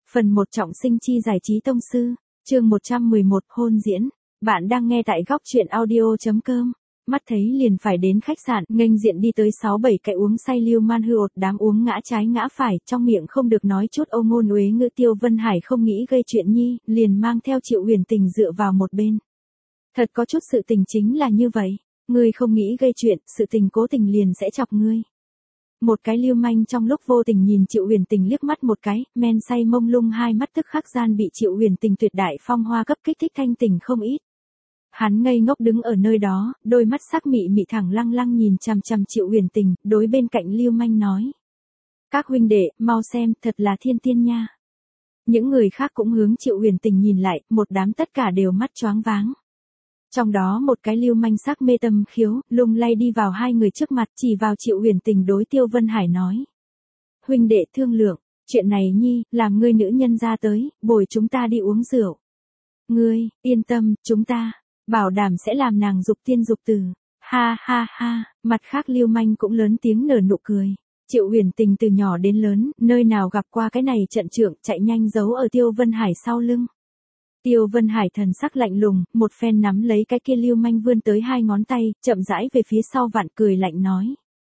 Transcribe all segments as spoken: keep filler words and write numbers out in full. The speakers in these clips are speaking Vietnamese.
Phần một trọng sinh chi giải trí tông sư, chương một trăm mười một hôn diễn. Bạn đang nghe tại góc truyện audio chấm com. Mắt thấy liền phải đến khách sạn, nghênh diện đi tới sáu bảy cái uống say lưu man hư ột đám uống ngã trái ngã phải, trong miệng không được nói chút âu ngôn uế ngữ. Tiêu Vân Hải không nghĩ gây chuyện nhi, liền mang theo Triệu Huyền Tình dựa vào một bên. Thật có chút sự tình chính là như vậy, ngươi không nghĩ gây chuyện, sự tình cố tình liền sẽ chọc ngươi. Một cái lưu manh trong lúc vô tình nhìn Triệu Huyền Tình liếc mắt một cái, men say mông lung hai mắt tức khắc gian bị Triệu Huyền Tình tuyệt đại phong hoa cấp kích thích thanh tỉnh không ít. Hắn ngây ngốc đứng ở nơi đó, đôi mắt sắc mị mị thẳng lăng lăng nhìn chằm chằm Triệu Huyền Tình, đối bên cạnh lưu manh nói: "Các huynh đệ, mau xem, thật là thiên tiên nha." Những người khác cũng hướng Triệu Huyền Tình nhìn lại, một đám tất cả đều mắt choáng váng. Trong đó một cái lưu manh sắc mê tâm khiếu, lung lay đi vào hai người trước mặt, chỉ vào Triệu Huyền Tình đối Tiêu Vân Hải nói: "Huynh đệ thương lượng, chuyện này nhi, làm ngươi nữ nhân ra tới, bồi chúng ta đi uống rượu. Ngươi, yên tâm, chúng ta, bảo đảm sẽ làm nàng dục tiên dục tử." Ha ha ha, mặt khác lưu manh cũng lớn tiếng nở nụ cười. Triệu Huyền Tình từ nhỏ đến lớn, nơi nào gặp qua cái này trận trượng, chạy nhanh giấu ở Tiêu Vân Hải sau lưng. Tiêu Vân Hải thần sắc lạnh lùng, một phen nắm lấy cái kia lưu manh vươn tới hai ngón tay, chậm rãi về phía sau vặn cười lạnh nói: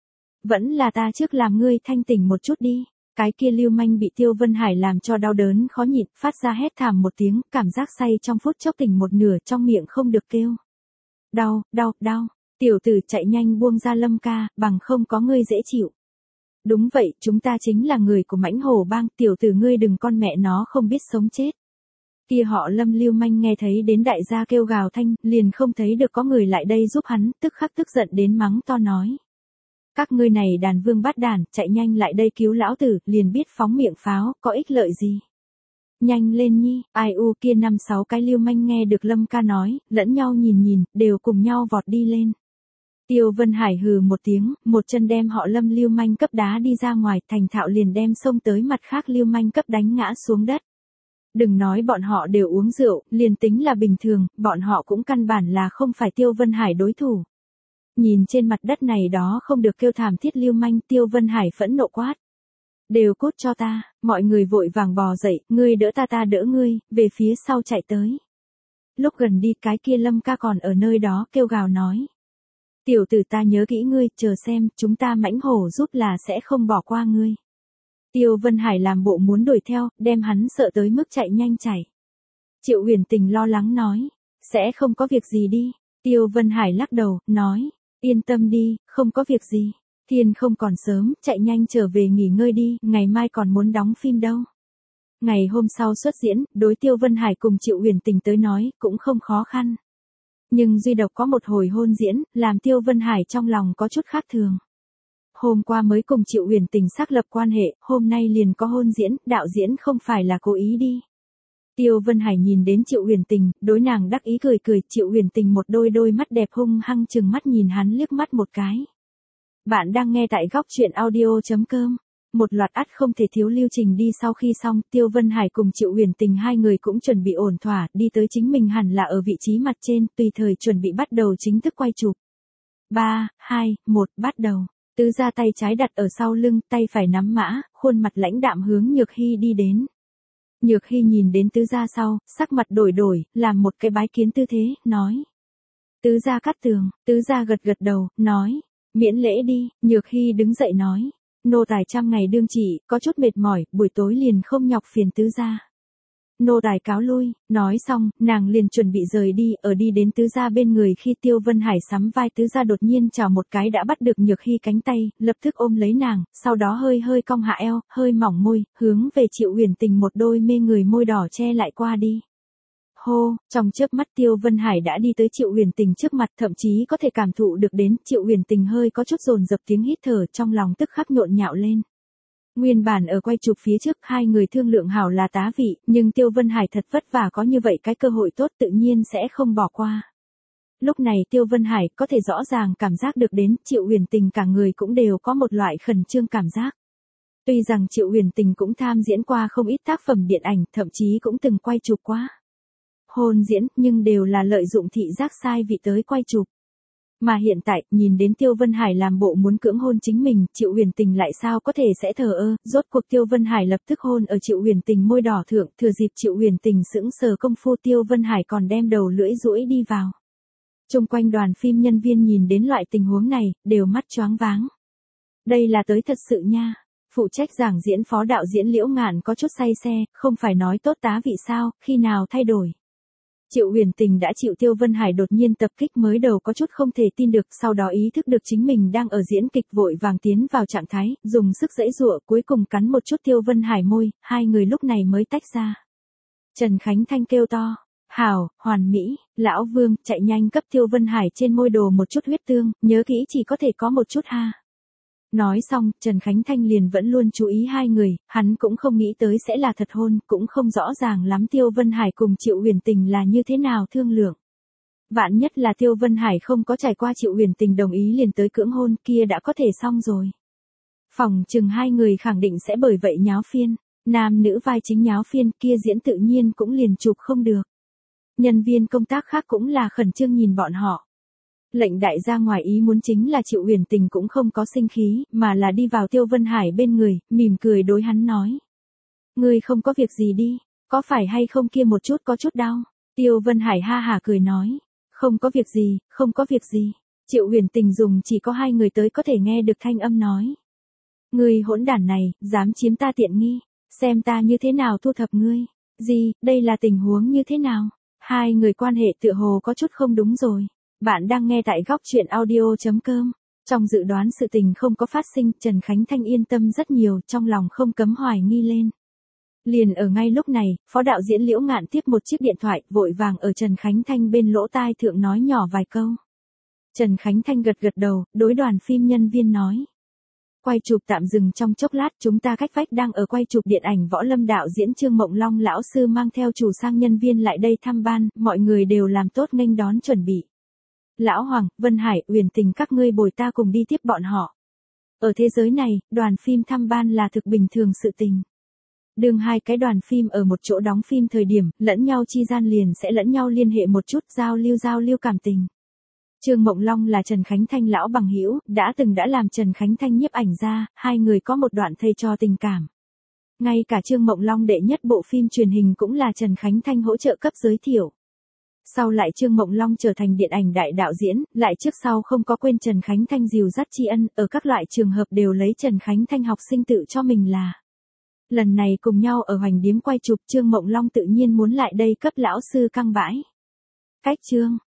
"Vẫn là ta trước làm ngươi thanh tỉnh một chút đi." Cái kia lưu manh bị Tiêu Vân Hải làm cho đau đớn khó nhịn, phát ra hét thảm một tiếng, cảm giác say trong phút chốc tỉnh một nửa, trong miệng không được kêu: "Đau, đau, đau, tiểu tử chạy nhanh buông ra Lâm ca, bằng không có ngươi dễ chịu." "Đúng vậy, chúng ta chính là người của Mãnh Hổ Bang, tiểu tử ngươi đừng con mẹ nó không biết sống chết." Kia họ Lâm lưu manh nghe thấy đến đại gia kêu gào thanh, liền không thấy được có người lại đây giúp hắn, tức khắc tức giận đến mắng to nói: "Các ngươi này đàn vương bát đàn, chạy nhanh lại đây cứu lão tử, liền biết phóng miệng pháo, có ích lợi gì. Nhanh lên nhi." Ai u kia năm sáu cái lưu manh nghe được Lâm ca nói, lẫn nhau nhìn nhìn, đều cùng nhau vọt đi lên. Tiêu Vân Hải hừ một tiếng, một chân đem họ Lâm lưu manh cấp đá đi ra ngoài, thành thạo liền đem xông tới mặt khác lưu manh cấp đánh ngã xuống đất. Đừng nói bọn họ đều uống rượu, liền tính là bình thường, bọn họ cũng căn bản là không phải Tiêu Vân Hải đối thủ. Nhìn trên mặt đất này đó không được kêu thảm thiết lưu manh, Tiêu Vân Hải phẫn nộ quát: "Đều cút cho ta." Mọi người vội vàng bò dậy, ngươi đỡ ta ta đỡ ngươi, về phía sau chạy tới. Lúc gần đi cái kia Lâm ca còn ở nơi đó kêu gào nói: "Tiểu tử ta nhớ kỹ ngươi, chờ xem, chúng ta Mãnh Hổ giúp là sẽ không bỏ qua ngươi." Tiêu Vân Hải làm bộ muốn đuổi theo, đem hắn sợ tới mức chạy nhanh chạy. Triệu Huyền Tình lo lắng nói: "Sẽ không có việc gì đi." Tiêu Vân Hải lắc đầu, nói: "Yên tâm đi, không có việc gì. Thiên không còn sớm, chạy nhanh trở về nghỉ ngơi đi, ngày mai còn muốn đóng phim đâu." Ngày hôm sau xuất diễn, đối Tiêu Vân Hải cùng Triệu Huyền Tình tới nói, cũng không khó khăn. Nhưng duy độc có một hồi hôn diễn, làm Tiêu Vân Hải trong lòng có chút khác thường. Hôm qua mới cùng Triệu Huyền Tình xác lập quan hệ, hôm nay liền có hôn diễn, đạo diễn không phải là cố ý đi. Tiêu Vân Hải nhìn đến Triệu Huyền Tình, đối nàng đắc ý cười cười, Triệu Huyền Tình một đôi đôi mắt đẹp hung hăng chừng mắt nhìn hắn liếc mắt một cái. Bạn đang nghe tại góc truyện audio chấm com. Một loạt ắt không thể thiếu lưu trình đi sau khi xong, Tiêu Vân Hải cùng Triệu Huyền Tình hai người cũng chuẩn bị ổn thỏa, đi tới chính mình hẳn là ở vị trí mặt trên, tùy thời chuẩn bị bắt đầu chính thức quay chụp. ba, hai, một, bắt đầu. Tứ gia tay trái đặt ở sau lưng, tay phải nắm mã, khuôn mặt lãnh đạm hướng Nhược Hy đi đến. Nhược Hy nhìn đến tứ gia sau, sắc mặt đổi đổi, làm một cái bái kiến tư thế, nói: "Tứ gia cắt tường." Tứ gia gật gật đầu, nói: "Miễn lễ đi." Nhược Hy đứng dậy nói: "Nô tài trăm ngày đương chỉ, có chút mệt mỏi, buổi tối liền không nhọc phiền tứ gia. Nô tài cáo lui." Nói xong, nàng liền chuẩn bị rời đi, ở đi đến tứ gia bên người khi Tiêu Vân Hải sắm vai tứ gia đột nhiên chào một cái đã bắt được Nhược Hy cánh tay, lập tức ôm lấy nàng, sau đó hơi hơi cong hạ eo, hơi mỏng môi, hướng về Triệu Huyền Tình một đôi mê người môi đỏ che lại qua đi. Hô, trong chớp mắt Tiêu Vân Hải đã đi tới Triệu Huyền Tình trước mặt, thậm chí có thể cảm thụ được đến Triệu Huyền Tình hơi có chút dồn dập tiếng hít thở, trong lòng tức khắc nhộn nhạo lên. Nguyên bản ở quay chụp phía trước hai người thương lượng hảo là tá vị, nhưng Tiêu Vân Hải thật vất vả có như vậy cái cơ hội tốt tự nhiên sẽ không bỏ qua. Lúc này Tiêu Vân Hải có thể rõ ràng cảm giác được đến Triệu Huyền Tình cả người cũng đều có một loại khẩn trương cảm giác. Tuy rằng Triệu Huyền Tình cũng tham diễn qua không ít tác phẩm điện ảnh, thậm chí cũng từng quay chụp qua hôn diễn, nhưng đều là lợi dụng thị giác sai vị tới quay chụp. Mà hiện tại, nhìn đến Tiêu Vân Hải làm bộ muốn cưỡng hôn chính mình, Triệu Huyền Tình lại sao có thể sẽ thờ ơ, rốt cuộc Tiêu Vân Hải lập tức hôn ở Triệu Huyền Tình môi đỏ thượng, thừa dịp Triệu Huyền Tình sững sờ công phu Tiêu Vân Hải còn đem đầu lưỡi duỗi đi vào. Chung quanh đoàn phim nhân viên nhìn đến loại tình huống này, đều mắt choáng váng. Đây là tới thật sự nha. Phụ trách giảng diễn phó đạo diễn Liễu Ngạn có chút say xe, không phải nói tốt tá vị sao, khi nào thay đổi. Triệu Huyền Tình đã chịu Tiêu Vân Hải đột nhiên tập kích mới đầu có chút không thể tin được, sau đó ý thức được chính mình đang ở diễn kịch vội vàng tiến vào trạng thái, dùng sức giãy giụa cuối cùng cắn một chút Tiêu Vân Hải môi, hai người lúc này mới tách ra. Trần Khánh Thanh kêu to, hảo, hoàn mỹ, lão Vương, chạy nhanh cấp Tiêu Vân Hải trên môi đồ một chút huyết tương, nhớ kỹ chỉ có thể có một chút ha. Nói xong, Trần Khánh Thanh liền vẫn luôn chú ý hai người, hắn cũng không nghĩ tới sẽ là thật hôn, cũng không rõ ràng lắm Tiêu Vân Hải cùng Triệu Huyền Tình là như thế nào thương lượng. Vạn nhất là Tiêu Vân Hải không có trải qua Triệu Huyền Tình đồng ý liền tới cưỡng hôn kia đã có thể xong rồi. Phòng chừng hai người khẳng định sẽ bởi vậy nháo phiên, nam nữ vai chính nháo phiên kia diễn tự nhiên cũng liền chụp không được. Nhân viên công tác khác cũng là khẩn trương nhìn bọn họ. Lệnh đại gia ngoài ý muốn chính là Triệu Huyền Tình cũng không có sinh khí, mà là đi vào Tiêu Vân Hải bên người, mỉm cười đối hắn nói. Ngươi không có việc gì đi, có phải hay không kia một chút có chút đau. Tiêu Vân Hải ha hả cười nói. Không có việc gì, không có việc gì. Triệu Huyền Tình dùng chỉ có hai người tới có thể nghe được thanh âm nói. Ngươi hỗn đản này, dám chiếm ta tiện nghi, xem ta như thế nào thu thập ngươi. Gì, đây là tình huống như thế nào? Hai người quan hệ tựa hồ có chút không đúng rồi. Bạn đang nghe tại góc truyện audio chấm com. Trong dự đoán sự tình không có phát sinh, Trần Khánh Thanh yên tâm rất nhiều, trong lòng không cấm hoài nghi lên. Liền ở ngay lúc này, phó đạo diễn Liễu Ngạn tiếp một chiếc điện thoại, vội vàng ở Trần Khánh Thanh bên lỗ tai thượng nói nhỏ vài câu. Trần Khánh Thanh gật gật đầu, đối đoàn phim nhân viên nói. Quay chụp tạm dừng trong chốc lát, chúng ta cách vách đang ở quay chụp điện ảnh võ lâm đạo diễn Trương Mộng Long lão sư mang theo chủ sang nhân viên lại đây thăm ban, mọi người đều làm tốt nghênh đón chuẩn bị. Lão Hoàng, Vân Hải, Huyền Tình các ngươi bồi ta cùng đi tiếp bọn họ. Ở thế giới này, đoàn phim thăm ban là thực bình thường sự tình. Đương hai cái đoàn phim ở một chỗ đóng phim thời điểm, lẫn nhau chi gian liền sẽ lẫn nhau liên hệ một chút, giao lưu giao lưu cảm tình. Trương Mộng Long là Trần Khánh Thanh lão bằng hữu, đã từng đã làm Trần Khánh Thanh nhiếp ảnh ra, hai người có một đoạn thầy trò tình cảm. Ngay cả Trương Mộng Long đệ nhất bộ phim truyền hình cũng là Trần Khánh Thanh hỗ trợ cấp giới thiệu. Sau lại Trương Mộng Long trở thành điện ảnh đại đạo diễn, lại trước sau không có quên Trần Khánh Thanh dìu dắt tri ân, ở các loại trường hợp đều lấy Trần Khánh Thanh học sinh tự cho mình là. Lần này cùng nhau ở Hoành Điếm quay chụp, Trương Mộng Long tự nhiên muốn lại đây cấp lão sư căng bãi. Cách Trương